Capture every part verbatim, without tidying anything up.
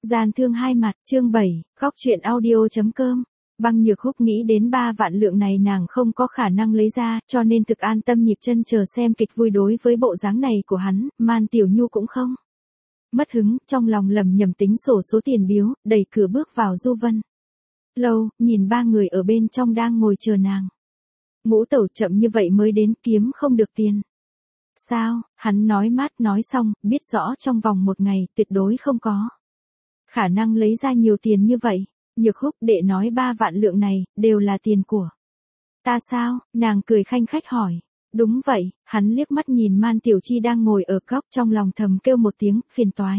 Gian thương hai mặt, chương bảy, góc chuyện audio.com. Băng Nhược Húc nghĩ đến ba vạn lượng này nàng không có khả năng lấy ra, cho nên thực an tâm nhịp chân chờ xem kịch vui. Đối với bộ dáng này của hắn, Man Tiểu Nhu cũng không mất hứng, trong lòng lầm nhầm tính sổ số tiền biếu, đẩy cửa bước vào Du Vân lâu, nhìn ba người ở bên trong đang ngồi chờ nàng. Ngũ tẩu chậm như vậy mới đến, kiếm không được tiền. Sao? Hắn nói mát nói xong, biết rõ trong vòng một ngày tuyệt đối không có khả năng lấy ra nhiều tiền như vậy. Nhược Húc đệ nói ba vạn lượng này, đều là tiền của ta sao? Nàng cười khanh khách hỏi. Đúng vậy, hắn liếc mắt nhìn Man Tiểu Chi đang ngồi ở góc, trong lòng thầm kêu một tiếng, phiền toái.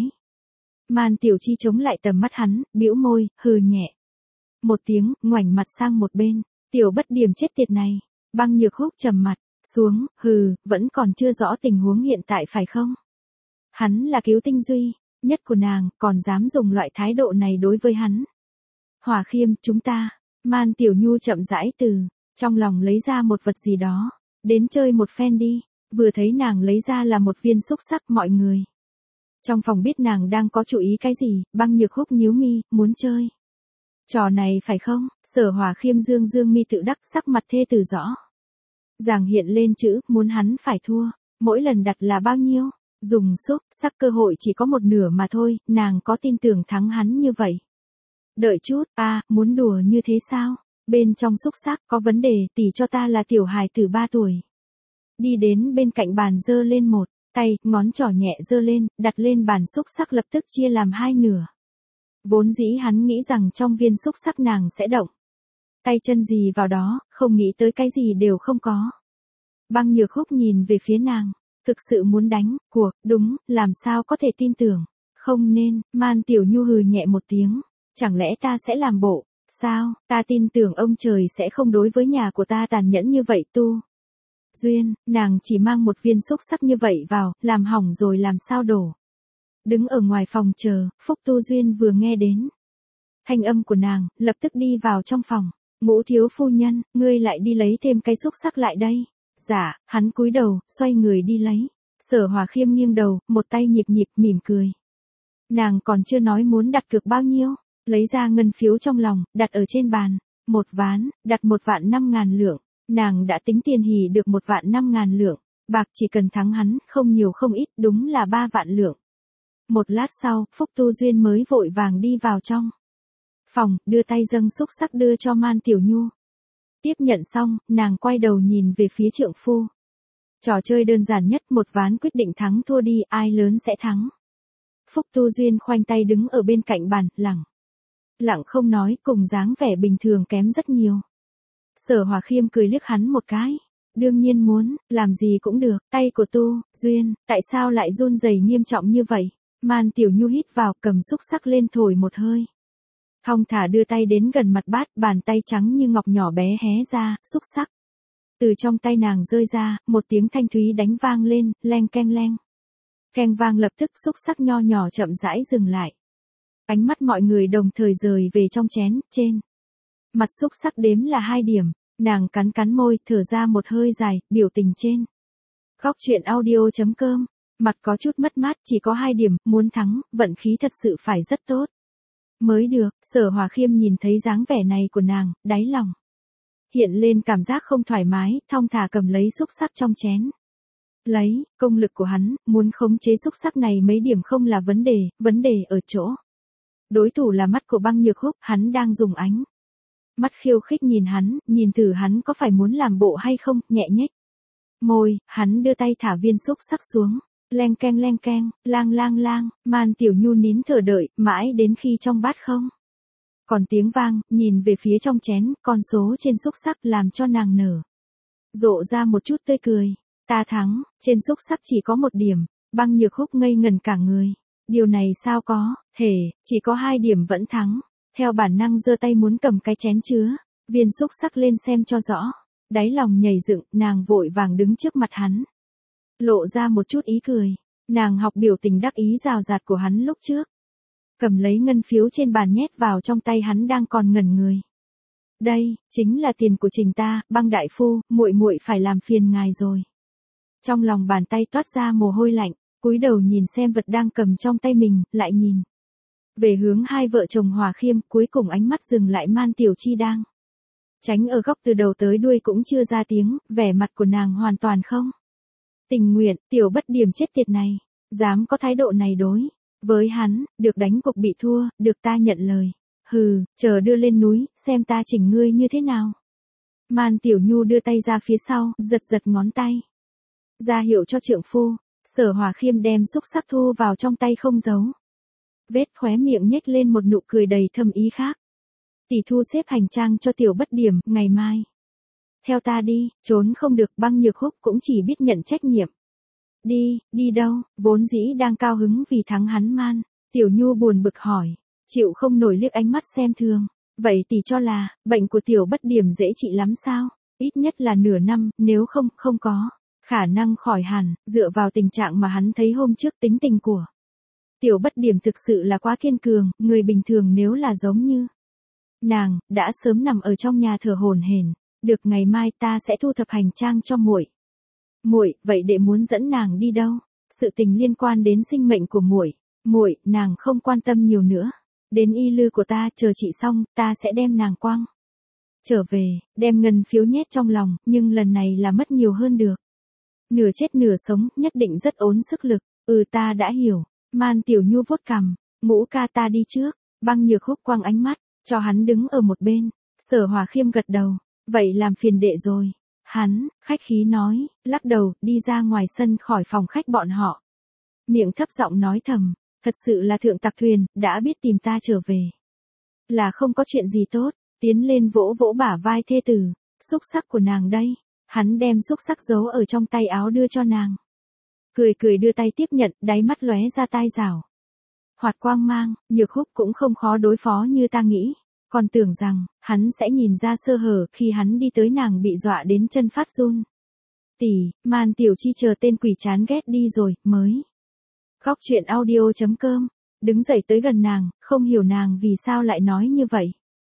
Man Tiểu Chi chống lại tầm mắt hắn, bĩu môi, hừ nhẹ một tiếng, ngoảnh mặt sang một bên. Tiểu bất điểm chết tiệt này. Băng Nhược Húc trầm mặt xuống, hừ, vẫn còn chưa rõ tình huống hiện tại phải không? Hắn là cứu tinh duy nhất của nàng, còn dám dùng loại thái độ này đối với hắn. Hỏa Khiêm, chúng ta. Man Tiểu Nhu chậm rãi từ trong lòng lấy ra một vật gì đó, đến chơi một phen đi. Vừa thấy nàng lấy ra là một viên xúc xắc, mọi người trong phòng biết nàng đang có chú ý cái gì. Băng Nhược Húc nhíu mi, muốn chơi trò này phải không? Sở Hỏa Khiêm dương dương mi tự đắc, sắc mặt thê tử rõ ràng hiện lên chữ, muốn hắn phải thua. Mỗi lần đặt là bao nhiêu? Dùng xúc sắc cơ hội chỉ có một nửa mà thôi, nàng có tin tưởng thắng hắn như vậy? Đợi chút, a à, muốn đùa như thế sao? Bên trong xúc sắc có vấn đề, tỷ cho ta là tiểu hài tử ba tuổi. Đi đến bên cạnh bàn giơ lên một tay, ngón trỏ nhẹ giơ lên, đặt lên bàn xúc sắc lập tức chia làm hai nửa. Vốn dĩ hắn nghĩ rằng trong viên xúc sắc nàng sẽ động tay chân gì vào đó, không nghĩ tới cái gì đều không có. Băng Nhược Húc nhìn về phía nàng, thực sự muốn đánh cuộc, đúng, làm sao có thể tin tưởng. Không nên. Man Tiểu Nhu hừ nhẹ một tiếng, chẳng lẽ ta sẽ làm bộ? Sao? Ta tin tưởng ông trời sẽ không đối với nhà của ta tàn nhẫn như vậy. Tu Duyên, nàng chỉ mang một viên xúc sắc như vậy vào, làm hỏng rồi làm sao đổ. Đứng ở ngoài phòng chờ, Phúc Tu Duyên vừa nghe đến thanh âm của nàng, lập tức đi vào trong phòng. Ngũ thiếu phu nhân, ngươi lại đi lấy thêm cái xúc sắc lại đây. Dạ, hắn cúi đầu, xoay người đi lấy. Sở Hỏa Khiêm nghiêng đầu, một tay nhịp nhịp mỉm cười. Nàng còn chưa nói muốn đặt cược bao nhiêu, lấy ra ngân phiếu trong lòng, đặt ở trên bàn. Một ván, đặt một vạn năm ngàn lượng. Nàng đã tính tiền hỉ được một vạn năm ngàn lượng. Bạc chỉ cần thắng hắn, không nhiều không ít, đúng là ba vạn lượng. Một lát sau, Phúc Tu Duyên mới vội vàng đi vào trong phòng, đưa tay dâng xúc sắc đưa cho Man Tiểu Nhu. Tiếp nhận xong, nàng quay đầu nhìn về phía trượng phu. Trò chơi đơn giản nhất, một ván quyết định thắng thua đi, ai lớn sẽ thắng. Phúc Tu Duyên khoanh tay đứng ở bên cạnh bàn, lẳng lặng không nói, cùng dáng vẻ bình thường kém rất nhiều. Sở Hỏa Khiêm cười liếc hắn một cái. Đương nhiên muốn, làm gì cũng được. Tay của Tu Duyên, tại sao lại run rẩy nghiêm trọng như vậy? Man Tiểu Nhu hít vào, cầm xúc sắc lên thổi một hơi. Thong thả đưa tay đến gần mặt bát, bàn tay trắng như ngọc nhỏ bé hé ra, xúc sắc từ trong tay nàng rơi ra, một tiếng thanh thúy đánh vang lên, leng keng leng keng vang, lập tức xúc sắc nho nhỏ chậm rãi dừng lại. Ánh mắt mọi người đồng thời rời về trong chén, trên mặt xúc sắc đếm là hai điểm. Nàng cắn cắn môi, thở ra một hơi dài, biểu tình trên góc chuyện audio.com. Mặt có chút mất mát, chỉ có hai điểm, muốn thắng, vận khí thật sự phải rất tốt mới được. Sở Hỏa Khiêm nhìn thấy dáng vẻ này của nàng, đáy lòng hiện lên cảm giác không thoải mái, thong thả cầm lấy xúc sắc trong chén. Lấy, công lực của hắn, muốn khống chế xúc sắc này mấy điểm không là vấn đề, vấn đề ở chỗ đối thủ là mắt của Băng Nhược Húc, hắn đang dùng ánh mắt khiêu khích nhìn hắn, nhìn thử hắn có phải muốn làm bộ hay không, nhẹ nhếch môi, hắn đưa tay thả viên xúc sắc xuống. Leng keng leng keng, lang lang lang, Man Tiểu Nhu nín thở đợi, mãi đến khi trong bát không còn tiếng vang, nhìn về phía trong chén, con số trên xúc sắc làm cho nàng nở rộ ra một chút tươi cười. Ta thắng, trên xúc sắc chỉ có một điểm. Băng Nhược Húc ngây ngần cả người. Điều này sao có thể, chỉ có hai điểm vẫn thắng. Theo bản năng giơ tay muốn cầm cái chén chứa viên xúc sắc lên xem cho rõ. Đáy lòng nhảy dựng, nàng vội vàng đứng trước mặt hắn, lộ ra một chút ý cười. Nàng học biểu tình đắc ý rào rạt của hắn lúc trước. Cầm lấy ngân phiếu trên bàn nhét vào trong tay hắn đang còn ngẩn người. Đây, chính là tiền của Trình ta, Băng đại phu, muội muội phải làm phiền ngài rồi. Trong lòng bàn tay toát ra mồ hôi lạnh, cúi đầu nhìn xem vật đang cầm trong tay mình, lại nhìn Về hướng hai vợ chồng Hòa Khiêm, cuối cùng ánh mắt dừng lại Man Tiểu Chi đang tránh ở góc từ đầu tới đuôi cũng chưa ra tiếng, vẻ mặt của nàng hoàn toàn không tình nguyện. Tiểu Bất Điểm chết tiệt này, dám có thái độ này đối với hắn, được đánh cuộc bị thua, được ta nhận lời. Hừ, chờ đưa lên núi, xem ta chỉnh ngươi như thế nào. Man Tiểu Nhu đưa tay ra phía sau, giật giật ngón tay, ra hiệu cho trượng phu. Sở Hòa Khiêm đem xúc sắc thu vào trong tay không giấu vết, khóe miệng nhếch lên một nụ cười đầy thâm ý khác. Tỷ thu xếp hành trang cho Tiểu Bất Điểm, ngày mai theo ta đi, trốn không được. Băng Nhược Húc cũng chỉ biết nhận trách nhiệm. Đi, đi đâu? Vốn dĩ đang cao hứng vì thắng hắn Man Tiểu Nhu buồn bực hỏi, chịu không nổi liếc ánh mắt xem thường. Vậy tỷ cho là, bệnh của Tiểu Bất Điểm dễ trị lắm sao? Ít nhất là nửa năm, nếu không, không có khả năng khỏi hẳn, dựa vào tình trạng mà hắn thấy hôm trước, tính tình của Tiểu Bất Điểm thực sự là quá kiên cường, người bình thường nếu là giống như nàng, đã sớm nằm ở trong nhà thở hổn hển. Được, ngày mai ta sẽ thu thập hành trang cho muội. Muội, vậy đệ muốn dẫn nàng đi đâu? Sự tình liên quan đến sinh mệnh của muội. Muội, nàng không quan tâm nhiều nữa. Đến y lư của ta, chờ trị xong, ta sẽ đem nàng quăng trở về, đem ngân phiếu nhét trong lòng, nhưng lần này là mất nhiều hơn được. Nửa chết nửa sống, nhất định rất ốn sức lực. Ừ, ta đã hiểu. Man Tiểu Nhu vuốt cằm, Ngũ ca ta đi trước. Băng Nhược Húc quăng ánh mắt cho hắn đứng ở một bên. Sở Hòa Khiêm gật đầu, vậy làm phiền đệ rồi. Hắn khách khí nói, lắc đầu, đi ra ngoài sân khỏi phòng khách bọn họ. Miệng thấp giọng nói thầm, thật sự là thượng tặc thuyền, đã biết tìm ta trở về là không có chuyện gì tốt. Tiến lên vỗ vỗ bả vai thê tử, xúc sắc của nàng đây. Hắn đem xúc sắc giấu ở trong tay áo đưa cho nàng. Cười cười đưa tay tiếp nhận, đáy mắt lóe ra tai rảo hoạt quang mang. Nhược Húc cũng không khó đối phó như ta nghĩ. Còn tưởng rằng, hắn sẽ nhìn ra sơ hở khi hắn đi tới nàng bị dọa đến chân phát run. Tỷ, Man Tiểu Chi chờ tên quỷ chán ghét đi rồi, mới. Góc truyện audio.com, đứng dậy tới gần nàng, không hiểu nàng vì sao lại nói như vậy.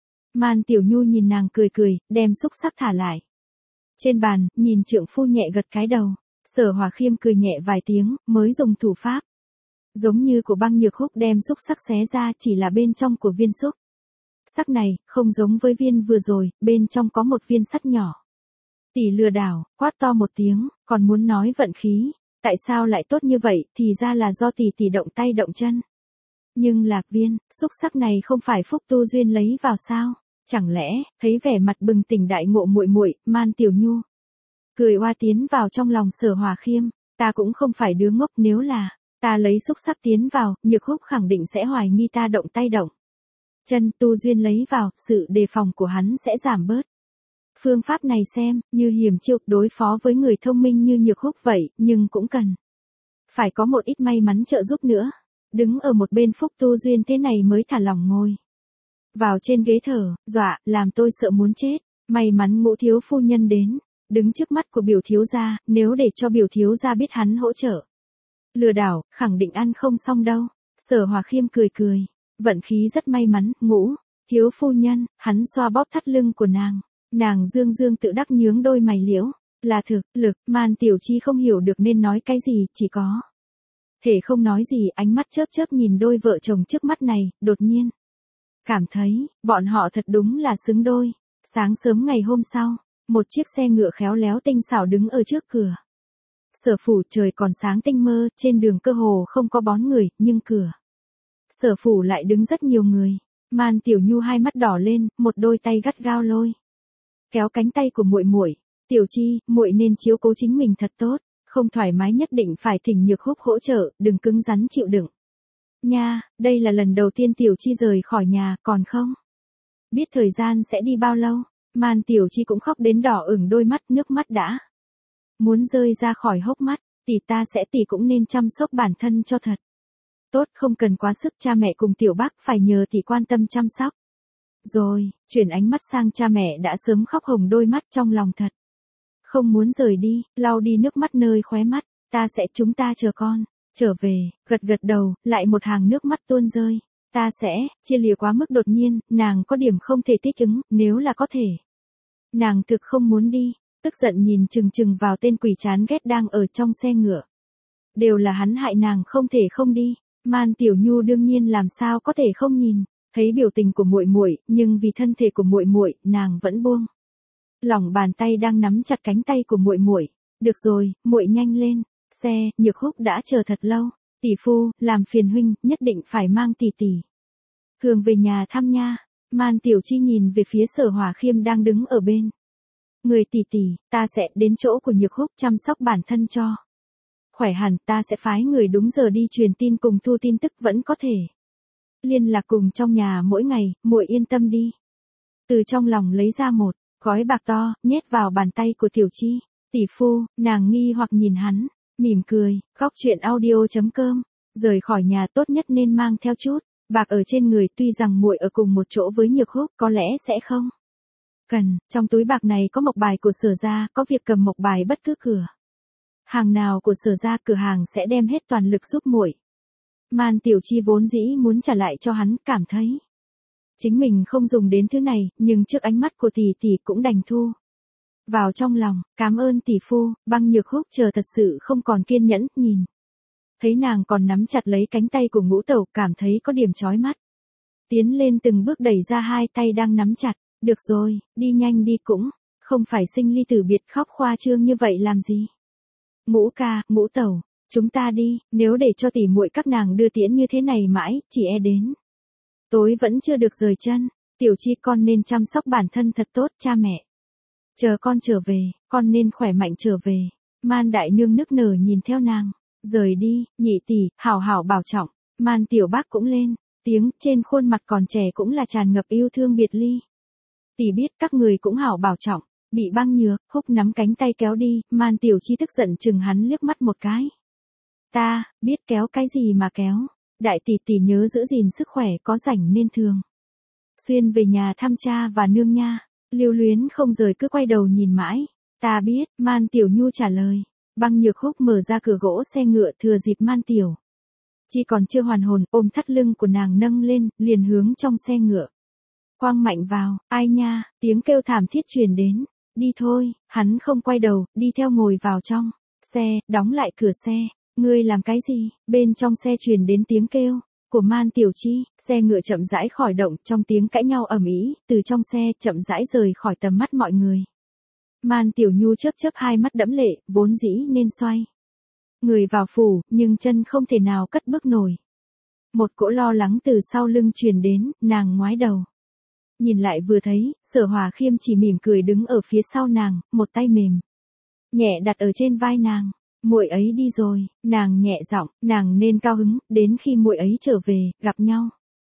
Man Tiểu Nhu nhìn nàng cười cười, đem xúc sắc thả lại trên bàn, nhìn trượng phu nhẹ gật cái đầu. Sở Hòa Khiêm cười nhẹ vài tiếng, mới dùng thủ pháp giống như của Băng Nhược Húc đem xúc sắc xé ra, chỉ là bên trong của viên xúc sắc này, không giống với viên vừa rồi, bên trong có một viên sắt nhỏ. Tỷ lừa đảo, quát to một tiếng, còn muốn nói vận khí, tại sao lại tốt như vậy, thì ra là do tỷ tỷ động tay động chân. Nhưng lạc viên, xúc sắc này không phải Phúc Tu Duyên lấy vào sao? Chẳng lẽ, thấy vẻ mặt bừng tỉnh đại ngộ muội muội, Man Tiểu Nhu cười oa tiến vào trong lòng Sở Hòa Khiêm, ta cũng không phải đứa ngốc, nếu là ta lấy xúc sắc tiến vào, Nhược Húc khẳng định sẽ hoài nghi ta động tay động chân. Tu Duyên lấy vào, sự đề phòng của hắn sẽ giảm bớt. Phương pháp này xem như hiểm chiêu đối phó với người thông minh như Nhược Húc vậy, nhưng cũng cần phải có một ít may mắn trợ giúp nữa. Đứng ở một bên Phúc Tu Duyên thế này mới thả lỏng ngồi vào trên ghế thở, dọa, làm tôi sợ muốn chết. May mắn Ngũ thiếu phu nhân đến, đứng trước mắt của biểu thiếu gia, nếu để cho biểu thiếu gia biết hắn hỗ trợ lừa đảo, khẳng định ăn không xong đâu. Sở Hòa Khiêm cười cười, vận khí rất may mắn. Ngũ thiếu phu nhân, hắn xoa bóp thắt lưng của nàng, nàng dương dương tự đắc nhướng đôi mày liễu, là thực lực. Man Tiểu Chi không hiểu được nên nói cái gì, chỉ có thể không nói gì, ánh mắt chớp chớp nhìn đôi vợ chồng trước mắt này, đột nhiên cảm thấy bọn họ thật đúng là xứng đôi. Sáng sớm ngày hôm sau, một chiếc xe ngựa khéo léo tinh xảo đứng ở trước cửa Sở phủ. Trời còn sáng tinh mơ, trên đường cơ hồ không có bóng người, nhưng cửa Sở phủ lại đứng rất nhiều người. Man Tiểu Nhu hai mắt đỏ lên, một đôi tay gắt gao lôi kéo cánh tay của muội muội. Tiểu Chi, muội nên chiếu cố chính mình thật tốt, không thoải mái nhất định phải thỉnh Nhược Húc hỗ trợ, đừng cứng rắn chịu đựng. Nha, đây là lần đầu tiên Tiểu Chi rời khỏi nhà, còn không biết thời gian sẽ đi bao lâu. Man Tiểu Chi cũng khóc đến đỏ ửng đôi mắt, nước mắt đã muốn rơi ra khỏi hốc mắt. Tỷ ta sẽ tỷ cũng nên chăm sóc bản thân cho thật tốt, không cần quá sức. Cha mẹ cùng Tiểu Bác phải nhờ tỷ quan tâm chăm sóc. Rồi, chuyển ánh mắt sang cha mẹ đã sớm khóc hồng đôi mắt, trong lòng thật không muốn rời đi, lau đi nước mắt nơi khóe mắt. Ta sẽ, chúng ta chờ con trở về. Gật gật đầu, lại một hàng nước mắt tuôn rơi. Ta sẽ, chia lìa quá mức đột nhiên, nàng có điểm không thể thích ứng, nếu là có thể. Nàng thực không muốn đi, tức giận nhìn chừng chừng vào tên quỷ chán ghét đang ở trong xe ngựa. Đều là hắn hại nàng không thể không đi. Man Tiểu Nhu đương nhiên làm sao có thể không nhìn, thấy biểu tình của muội muội, nhưng vì thân thể của muội muội, nàng vẫn buông lỏng bàn tay đang nắm chặt cánh tay của muội muội. Được rồi, muội nhanh lên, xe, Nhược Húc đã chờ thật lâu. Tỷ phu, làm phiền huynh, nhất định phải mang tỷ tỷ Hương về nhà thăm nha. Man Tiểu Chi nhìn về phía Sở Hỏa Khiêm đang đứng ở bên người. Tỷ tỷ, ta sẽ đến chỗ của Nhược Húc chăm sóc bản thân cho khỏe hẳn, ta sẽ phái người đúng giờ đi truyền tin cùng thu tin tức, vẫn có thể liên lạc cùng trong nhà mỗi ngày, muội yên tâm đi. Từ trong lòng lấy ra một gói bạc to, nhét vào bàn tay của Tiểu Chi. Tỷ phu, nàng nghi hoặc nhìn hắn, mỉm cười. Góc truyện audio chấm com. Rời khỏi nhà tốt nhất nên mang theo chút bạc ở trên người, tuy rằng muội ở cùng một chỗ với Nhược Húc có lẽ sẽ không cần. Trong túi bạc này có mộc bài của Sở gia, có việc cầm mộc bài bất cứ cửa hàng nào của Sở gia, cửa hàng sẽ đem hết toàn lực giúp muội. Man Tiểu Chi vốn dĩ muốn trả lại cho hắn, cảm thấy chính mình không dùng đến thứ này, nhưng trước ánh mắt của tỷ tỷ cũng đành thu vào trong lòng. Cảm ơn tỷ phu. Băng Nhược Húc chờ thật sự không còn kiên nhẫn, nhìn thấy nàng còn nắm chặt lấy cánh tay của Ngũ Tẩu, cảm thấy có điểm chói mắt. Tiến lên từng bước đẩy ra hai tay đang nắm chặt. Được rồi, đi nhanh đi, cũng không phải sinh ly tử biệt khóc khoa trương như vậy làm gì. Ngũ ca, Ngũ Tẩu, chúng ta đi, nếu để cho tỷ muội các nàng đưa tiễn như thế này mãi, chỉ e đến tối vẫn chưa được rời chân. Tiểu Chi, con nên chăm sóc bản thân thật tốt, cha mẹ chờ con trở về, con nên khỏe mạnh trở về. Man đại nương nức nở nhìn theo nàng rời đi. Nhị tỷ, hảo hảo bảo trọng. Man tiểu bác cũng lên tiếng, trên khuôn mặt còn trẻ cũng là tràn ngập yêu thương biệt ly. Tỷ biết các người cũng hảo bảo trọng. Bị Băng Nhược Húc nắm cánh tay kéo đi, Man Tiểu Chi tức giận chừng hắn liếc mắt một cái. Ta biết kéo cái gì mà kéo. Đại tỷ tỷ nhớ giữ gìn sức khỏe, có rảnh nên thường xuyên về nhà thăm cha và nương nha. Lưu Luyến không rời cứ quay đầu nhìn mãi. Ta biết, Man Tiểu Nhu trả lời. Băng Nhược Húc mở ra cửa gỗ xe ngựa, thừa dịp Man Tiểu Chi còn chưa hoàn hồn, ôm thắt lưng của nàng nâng lên, liền hướng trong xe ngựa quang mạnh vào. Ai nha, tiếng kêu thảm thiết truyền đến. Đi thôi. Hắn không quay đầu, đi theo ngồi vào trong xe, đóng lại cửa xe. Ngươi làm cái gì? Bên trong xe truyền đến tiếng kêu của Man Tiểu Chi. Xe ngựa chậm rãi khởi động, trong tiếng cãi nhau ầm ĩ, từ trong xe chậm rãi rời khỏi tầm mắt mọi người. Man Tiểu Nhu chớp chớp hai mắt đẫm lệ, vốn dĩ nên xoay người vào phủ, nhưng chân không thể nào cất bước nổi. Một cỗ lo lắng từ sau lưng truyền đến, nàng ngoái đầu nhìn lại, vừa thấy Sở Hòa Khiêm chỉ mỉm cười đứng ở phía sau nàng, một tay mềm nhẹ đặt ở trên vai nàng. Muội ấy đi rồi, nàng nhẹ giọng, nàng nên cao hứng, đến khi muội ấy trở về, gặp nhau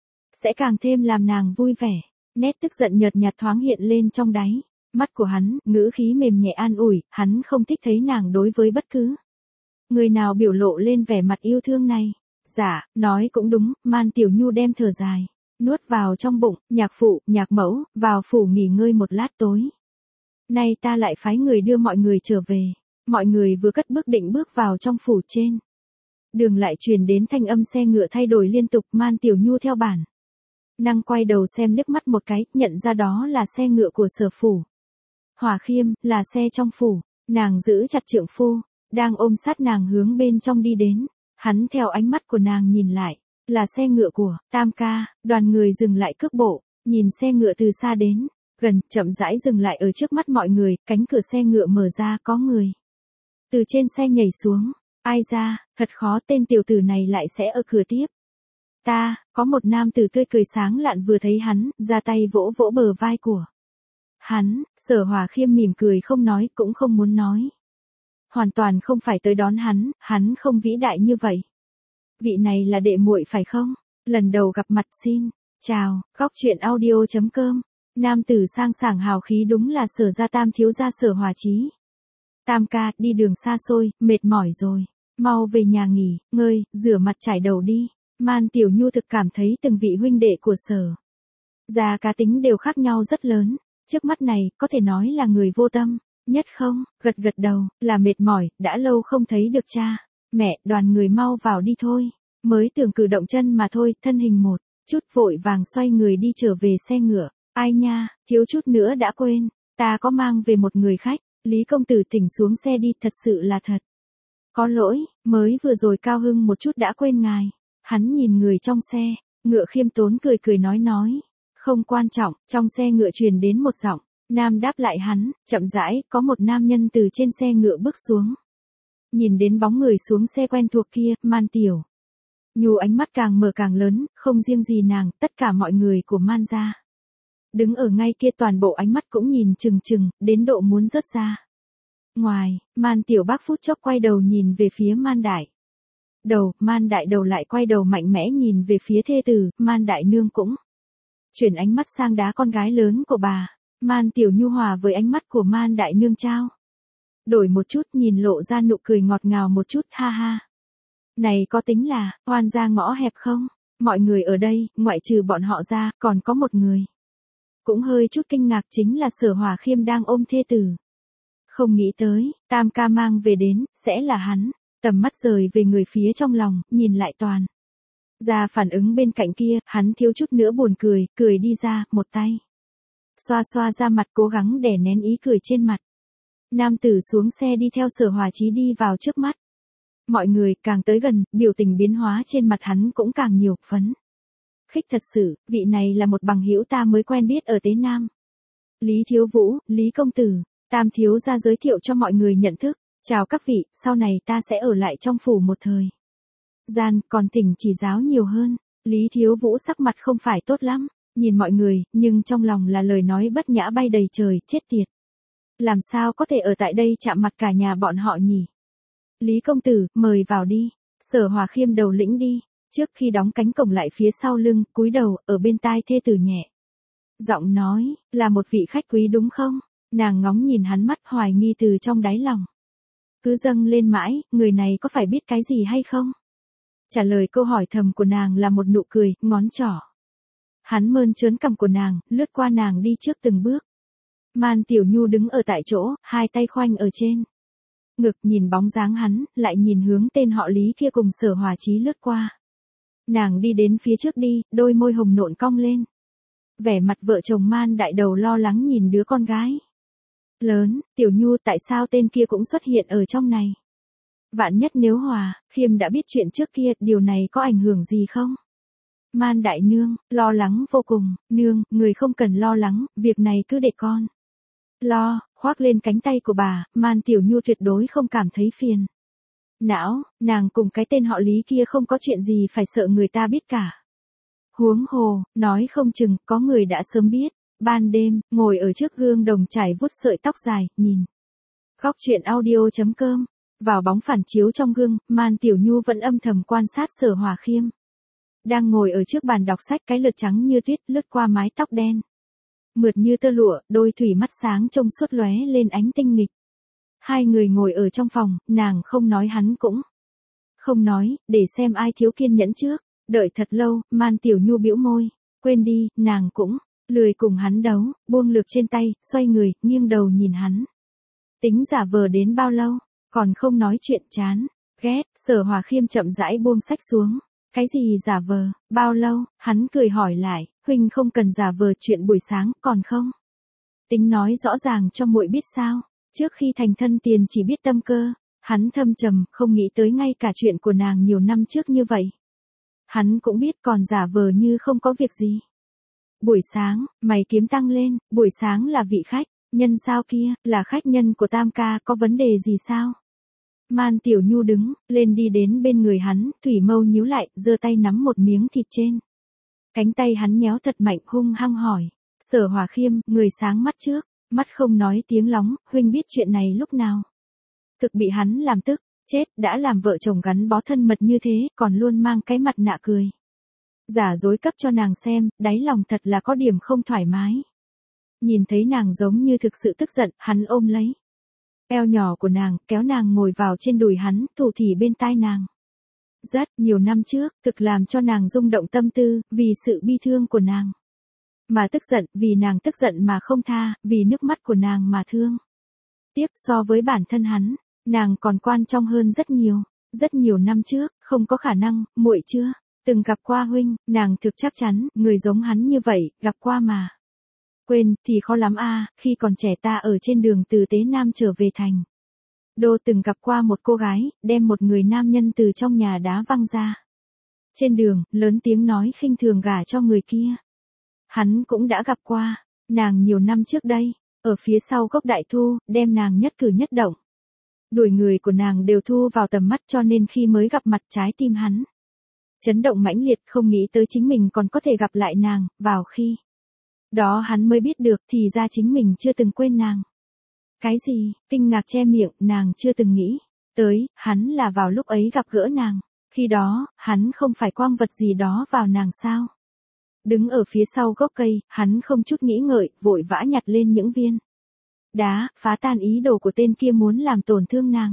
sẽ càng thêm làm nàng vui vẻ. Nét tức giận nhợt nhạt thoáng hiện lên trong đáy mắt của hắn, ngữ khí mềm nhẹ an ủi. Hắn không thích thấy nàng đối với bất cứ người nào biểu lộ lên vẻ mặt yêu thương này. Dạ, nói cũng đúng. Man Tiểu Nhu đem thở dài nuốt vào trong bụng. Nhạc phụ, nhạc mẫu, vào phủ nghỉ ngơi một lát, tối nay ta lại phái người đưa mọi người trở về. Mọi người vừa cất bước định bước vào trong phủ, trên đường lại truyền đến thanh âm xe ngựa thay đổi liên tục. Man Tiểu Nhu theo bản năng quay đầu xem liếc mắt một cái, nhận ra đó là xe ngựa của Sở phủ Hỏa Khiêm, là xe trong phủ. Nàng giữ chặt trượng phu đang ôm sát nàng hướng bên trong đi đến. Hắn theo ánh mắt của nàng nhìn lại, là xe ngựa của Tam ca. Đoàn người dừng lại cước bộ, nhìn xe ngựa từ xa đến gần, chậm rãi dừng lại ở trước mắt mọi người. Cánh cửa xe ngựa mở ra, có người từ trên xe nhảy xuống. Ai ra, thật khó, tên tiểu tử này lại sẽ ở cửa tiếp ta. Có một nam tử tươi cười sáng lạn vừa thấy hắn, ra tay vỗ vỗ bờ vai của hắn. Sở Hòa Khiêm mỉm cười không nói, cũng không muốn nói. Hoàn toàn không phải tới đón hắn, hắn không vĩ đại như vậy. Vị này là đệ muội phải không? Lần đầu gặp mặt, xin chào. Góc truyện audio chấm com. Nam tử sang sảng hào khí đúng là Sở gia Tam thiếu gia Sở Hòa Chí. Tam ca, đi đường xa xôi, mệt mỏi rồi, mau về nhà nghỉ ngơi, rửa mặt trải đầu đi. Man Tiểu Nhu thực cảm thấy từng vị huynh đệ của Sở gia cá tính đều khác nhau rất lớn. Trước mắt này, có thể nói là người vô tâm nhất không? Gật gật đầu, là mệt mỏi, đã lâu không thấy được cha mẹ. Đoàn người mau vào đi thôi. Mới tưởng cử động chân mà thôi, thân hình một chút vội vàng xoay người đi trở về xe ngựa. Ai nha, thiếu chút nữa đã quên, ta có mang về một người khách. Lý công tử thỉnh xuống xe đi, thật sự là thật có lỗi, mới vừa rồi cao hưng một chút đã quên ngài. Hắn nhìn người trong xe, Ngựa Khiêm tốn cười cười nói nói. Không quan trọng, trong xe ngựa truyền đến một giọng. Nam đáp lại hắn, chậm rãi, có một nam nhân từ trên xe ngựa bước xuống. Nhìn đến bóng người xuống xe quen thuộc kia, Man Tiểu Nhu ánh mắt càng mở càng lớn, không riêng gì nàng, tất cả mọi người của Man gia. Đứng ở ngay kia toàn bộ ánh mắt cũng nhìn chừng chừng, đến độ muốn rớt ra. Ngoài, Man Tiểu Bác phút chốc quay đầu nhìn về phía Man Đại. Đầu, Man Đại đầu lại quay đầu mạnh mẽ nhìn về phía thê tử, Man Đại nương cũng. Chuyển ánh mắt sang đá con gái lớn của bà. Man Tiểu Nhu hòa với ánh mắt của Man Đại nương trao. Đổi một chút nhìn lộ ra nụ cười ngọt ngào một chút, ha ha. Này có tính là, oan gia ngõ hẹp không? Mọi người ở đây, ngoại trừ bọn họ ra, còn có một người. Cũng hơi chút kinh ngạc chính là Sở Hòa Khiêm đang ôm thê tử. Không nghĩ tới, Tam ca mang về đến, sẽ là hắn. Tầm mắt rời về người phía trong lòng, nhìn lại toàn. Ra phản ứng bên cạnh kia, hắn thiếu chút nữa buồn cười, cười đi ra, một tay. Xoa xoa ra mặt cố gắng để nén ý cười trên mặt. Nam tử xuống xe đi theo Sở Hòa Chí đi vào trước mắt. Mọi người càng tới gần, biểu tình biến hóa trên mặt hắn cũng càng nhiều, phấn. Khích thật sự, vị này là một bằng hữu ta mới quen biết ở Tế Nam. Lý Thiếu Vũ, Lý Công Tử, Tam Thiếu ra giới thiệu cho mọi người nhận thức. Chào các vị, sau này ta sẽ ở lại trong phủ một thời gian, còn thỉnh chỉ giáo nhiều hơn. Lý Thiếu Vũ sắc mặt không phải tốt lắm, nhìn mọi người, nhưng trong lòng là lời nói bất nhã bay đầy trời, chết tiệt. Làm sao có thể ở tại đây chạm mặt cả nhà bọn họ nhỉ? Lý Công Tử, mời vào đi. Sở Hòa Khiêm đầu lĩnh đi, trước khi đóng cánh cổng lại phía sau lưng, cúi đầu, ở bên tai thê tử nhẹ. Giọng nói, là một vị khách quý đúng không? Nàng ngóng nhìn hắn mắt hoài nghi từ trong đáy lòng. Cứ dâng lên mãi, người này có phải biết cái gì hay không? Trả lời câu hỏi thầm của nàng là một nụ cười, ngón trỏ. Hắn mơn trớn cằm của nàng, lướt qua nàng đi trước từng bước. Man Tiểu Nhu đứng ở tại chỗ, hai tay khoanh ở trên ngực, nhìn bóng dáng hắn, lại nhìn hướng tên họ Lý kia cùng Sở Hòa Chí lướt qua. Nàng đi đến phía trước đi, đôi môi hồng nộn cong lên. Vẻ mặt vợ chồng Man Đại đầu lo lắng nhìn đứa con gái lớn, Tiểu Nhu tại sao tên kia cũng xuất hiện ở trong này? Vạn nhất nếu Hòa Khiêm đã biết chuyện trước kia, điều này có ảnh hưởng gì không? Man Đại nương, lo lắng vô cùng, nương, người không cần lo lắng, việc này cứ để con lo, khoác lên cánh tay của bà, Man Tiểu Nhu tuyệt đối không cảm thấy phiền não, nàng cùng cái tên họ Lý kia không có chuyện gì phải sợ người ta biết cả. Huống hồ, nói không chừng, có người đã sớm biết. Ban đêm, ngồi ở trước gương đồng trải vuốt sợi tóc dài, nhìn. Góc truyện audio chấm com. Vào bóng phản chiếu trong gương, Man Tiểu Nhu vẫn âm thầm quan sát Sở Hòa Khiêm. Đang ngồi ở trước bàn đọc sách, cái lược trắng như tuyết lướt qua mái tóc đen. Mượt như tơ lụa, đôi thủy mắt sáng trông suốt lóe lên ánh tinh nghịch. Hai người ngồi ở trong phòng, nàng không nói hắn cũng không nói, để xem ai thiếu kiên nhẫn trước. Đợi thật lâu, Man Tiểu Nhu bĩu môi. Quên đi, nàng cũng lười cùng hắn đấu, buông lược trên tay, xoay người, nghiêng đầu nhìn hắn. Tính giả vờ đến bao lâu, còn không nói chuyện, chán, ghét. Sở Hòa Khiêm chậm rãi buông sách xuống. Cái gì giả vờ, bao lâu? Hắn cười hỏi lại, huynh không cần giả vờ chuyện buổi sáng, còn không? Tính nói rõ ràng cho muội biết sao? Trước khi thành thân tiền chỉ biết tâm cơ. Hắn thâm trầm, không nghĩ tới ngay cả chuyện của nàng nhiều năm trước như vậy. Hắn cũng biết còn giả vờ như không có việc gì. Buổi sáng, mày kiếm tăng lên, buổi sáng là vị khách, nhân sao kia, là khách nhân của Tam ca, có vấn đề gì sao? Man Tiểu Nhu đứng lên đi đến bên người hắn, thủy mâu nhíu lại, giơ tay nắm một miếng thịt trên cánh tay hắn, nhéo thật mạnh, hung hăng hỏi. Sở Hòa Khiêm, người sáng mắt trước, mắt không nói tiếng lóng, huynh biết chuyện này lúc nào? Thực bị hắn làm tức, chết, đã làm vợ chồng gắn bó thân mật như thế, còn luôn mang cái mặt nạ cười. Giả dối cấp cho nàng xem, đáy lòng thật là có điểm không thoải mái. Nhìn thấy nàng giống như thực sự tức giận, hắn ôm lấy eo nhỏ của nàng, kéo nàng ngồi vào trên đùi hắn, thủ thỉ bên tai nàng. Rất nhiều năm trước, thực làm cho nàng rung động tâm tư, vì sự bi thương của nàng. Mà tức giận, vì nàng tức giận mà không tha, vì nước mắt của nàng mà thương. Tiếp so với bản thân hắn, nàng còn quan trọng hơn rất nhiều. Rất nhiều năm trước, không có khả năng, muội chưa từng gặp qua huynh, nàng thực chắc chắn, người giống hắn như vậy, gặp qua mà. Quên, thì khó lắm a, khi còn trẻ ta ở trên đường từ Tế Nam trở về thành Đô từng gặp qua một cô gái, đem một người nam nhân từ trong nhà đá văng ra. Trên đường, lớn tiếng nói khinh thường gả cho người kia. Hắn cũng đã gặp qua, nàng nhiều năm trước đây, ở phía sau gốc đại thu, đem nàng nhất cử nhất động. Đuổi người của nàng đều thu vào tầm mắt cho nên khi mới gặp mặt trái tim hắn chấn động mãnh liệt, không nghĩ tới chính mình còn có thể gặp lại nàng, vào khi đó hắn mới biết được thì ra chính mình chưa từng quên nàng. Cái gì, kinh ngạc che miệng, nàng chưa từng nghĩ tới, hắn là vào lúc ấy gặp gỡ nàng, khi đó, hắn không phải quăng vật gì đó vào nàng sao. Đứng ở phía sau gốc cây, hắn không chút nghĩ ngợi, vội vã nhặt lên những viên đá, phá tan ý đồ của tên kia muốn làm tổn thương nàng.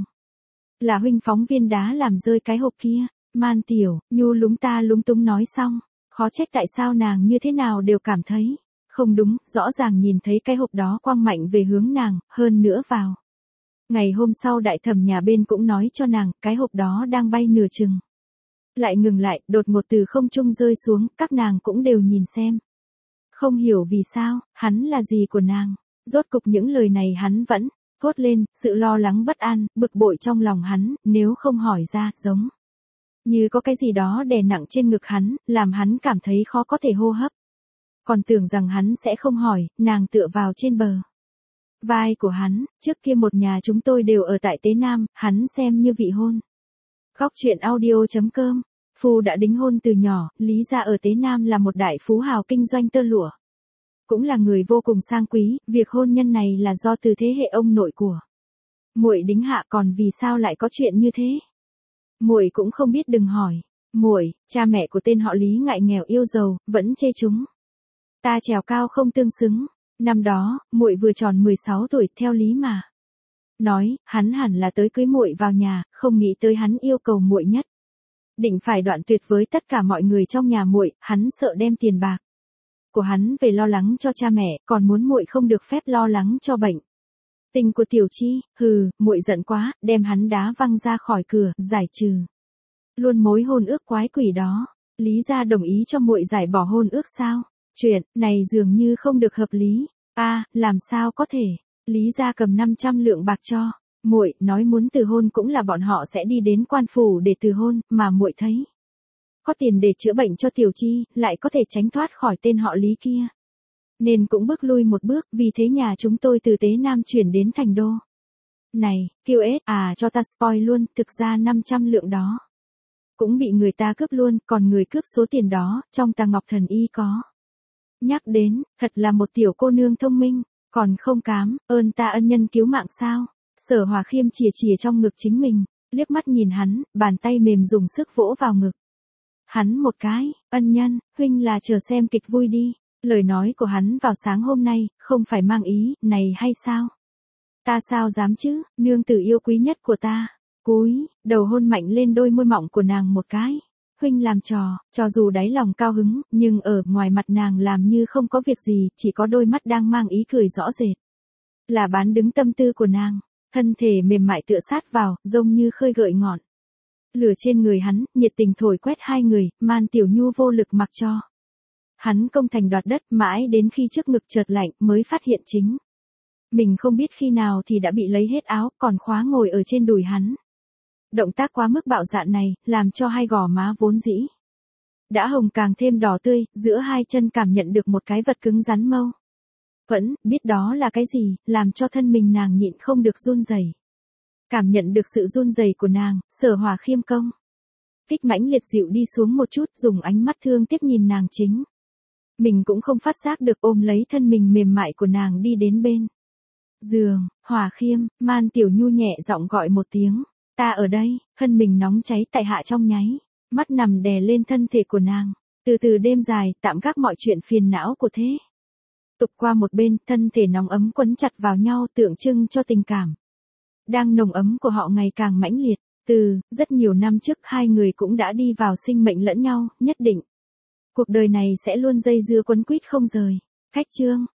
Là huynh phóng viên đá làm rơi cái hộp kia. Man Tiểu Nhu lúng ta lúng túng nói xong, khó trách tại sao nàng như thế nào đều cảm thấy không đúng, rõ ràng nhìn thấy cái hộp đó quang mạnh về hướng nàng, hơn nữa vào. Ngày hôm sau đại thẩm nhà bên cũng nói cho nàng, cái hộp đó đang bay nửa chừng. Lại ngừng lại, đột ngột từ không trung rơi xuống, các nàng cũng đều nhìn xem. Không hiểu vì sao, hắn là gì của nàng. Rốt cục những lời này hắn vẫn thốt lên, sự lo lắng bất an, bực bội trong lòng hắn, nếu không hỏi ra, giống như có cái gì đó đè nặng trên ngực hắn, làm hắn cảm thấy khó có thể hô hấp. Còn tưởng rằng hắn sẽ không hỏi, nàng tựa vào trên bờ vai của hắn, trước kia một nhà chúng tôi đều ở tại Tế Nam, hắn xem như vị hôn. Góc truyện audio chấm com, Phu đã đính hôn từ nhỏ, Lý gia ở Tế Nam là một đại phú hào kinh doanh tơ lụa. Cũng là người vô cùng sang quý, việc hôn nhân này là do từ thế hệ ông nội của muội đính hạ, còn vì sao lại có chuyện như thế? Muội cũng không biết, đừng hỏi. Muội, cha mẹ của tên họ Lý ngại nghèo yêu giàu, vẫn chê chúng ta trèo cao không tương xứng. Năm đó, muội vừa tròn mười sáu tuổi, theo lý mà nói, hắn hẳn là tới cưới muội vào nhà, không nghĩ tới hắn yêu cầu muội nhất định phải đoạn tuyệt với tất cả mọi người trong nhà muội, hắn sợ đem tiền bạc của hắn về lo lắng cho cha mẹ, còn muốn muội không được phép lo lắng cho bệnh tình của Tiểu Chi. Hừ, muội giận quá, đem hắn đá văng ra khỏi cửa, giải trừ luôn mối hôn ước quái quỷ đó. Lý gia đồng ý cho muội giải bỏ hôn ước sao? Chuyện này dường như không được hợp lý. A, à, làm sao có thể? Lý gia cầm năm trăm lượng bạc cho muội, nói muốn từ hôn cũng là bọn họ sẽ đi đến quan phủ để từ hôn, mà muội thấy có tiền để chữa bệnh cho Tiểu Chi, lại có thể tránh thoát khỏi tên họ Lý kia, nên cũng bước lui một bước, vì thế nhà chúng tôi từ Tế Nam chuyển đến thành đô. Này, Kiều ét, à cho ta spoil luôn, thực ra năm trăm lượng đó cũng bị người ta cướp luôn, còn người cướp số tiền đó, trong Tà Ngọc Thần Y có nhắc đến, thật là một tiểu cô nương thông minh, còn không cám ơn ta ân nhân cứu mạng sao? Sở Hòa Khiêm chìa chìa trong ngực chính mình, liếc mắt nhìn hắn, bàn tay mềm dùng sức vỗ vào ngực hắn một cái. Ân nhân, huynh là chờ xem kịch vui đi. Lời nói của hắn vào sáng hôm nay, không phải mang ý này hay sao? Ta sao dám chứ, nương tử yêu quý nhất của ta. Cúi đầu hôn mạnh lên đôi môi mọng của nàng một cái. Huynh làm trò, cho dù đáy lòng cao hứng, nhưng ở ngoài mặt nàng làm như không có việc gì, chỉ có đôi mắt đang mang ý cười rõ rệt. Là bán đứng tâm tư của nàng, thân thể mềm mại tựa sát vào, giống như khơi gợi ngọn lửa trên người hắn, nhiệt tình thổi quét hai người, Man Tiểu Nhu vô lực mặc cho hắn công thành đoạt đất, mãi đến khi trước ngực chợt lạnh mới phát hiện chính mình không biết khi nào thì đã bị lấy hết áo, còn khóa ngồi ở trên đùi hắn. Động tác quá mức bạo dạn này, làm cho hai gò má vốn dĩ đã hồng càng thêm đỏ tươi, giữa hai chân cảm nhận được một cái vật cứng rắn mâu vẫn biết đó là cái gì, làm cho thân mình nàng nhịn không được run rẩy. Cảm nhận được sự run rẩy của nàng, Sở Hòa Khiêm công kích mãnh liệt dịu đi xuống một chút, dùng ánh mắt thương tiếc nhìn nàng chính mình cũng không phát giác được, ôm lấy thân mình mềm mại của nàng đi đến bên giường. Hòa Khiêm, Man Tiểu Nhu nhẹ giọng gọi một tiếng, ta ở đây. Thân mình nóng cháy tại hạ trong nháy mắt nằm đè lên thân thể của nàng. Từ từ đêm dài, tạm gác mọi chuyện phiền não của thế tục qua một bên, thân thể nóng ấm quấn chặt vào nhau, tượng trưng cho tình cảm đang nồng ấm của họ ngày càng mãnh liệt. Từ rất nhiều năm trước hai người cũng đã đi vào sinh mệnh lẫn nhau, nhất định cuộc đời này sẽ luôn dây dưa quấn quýt không rời. Khách chương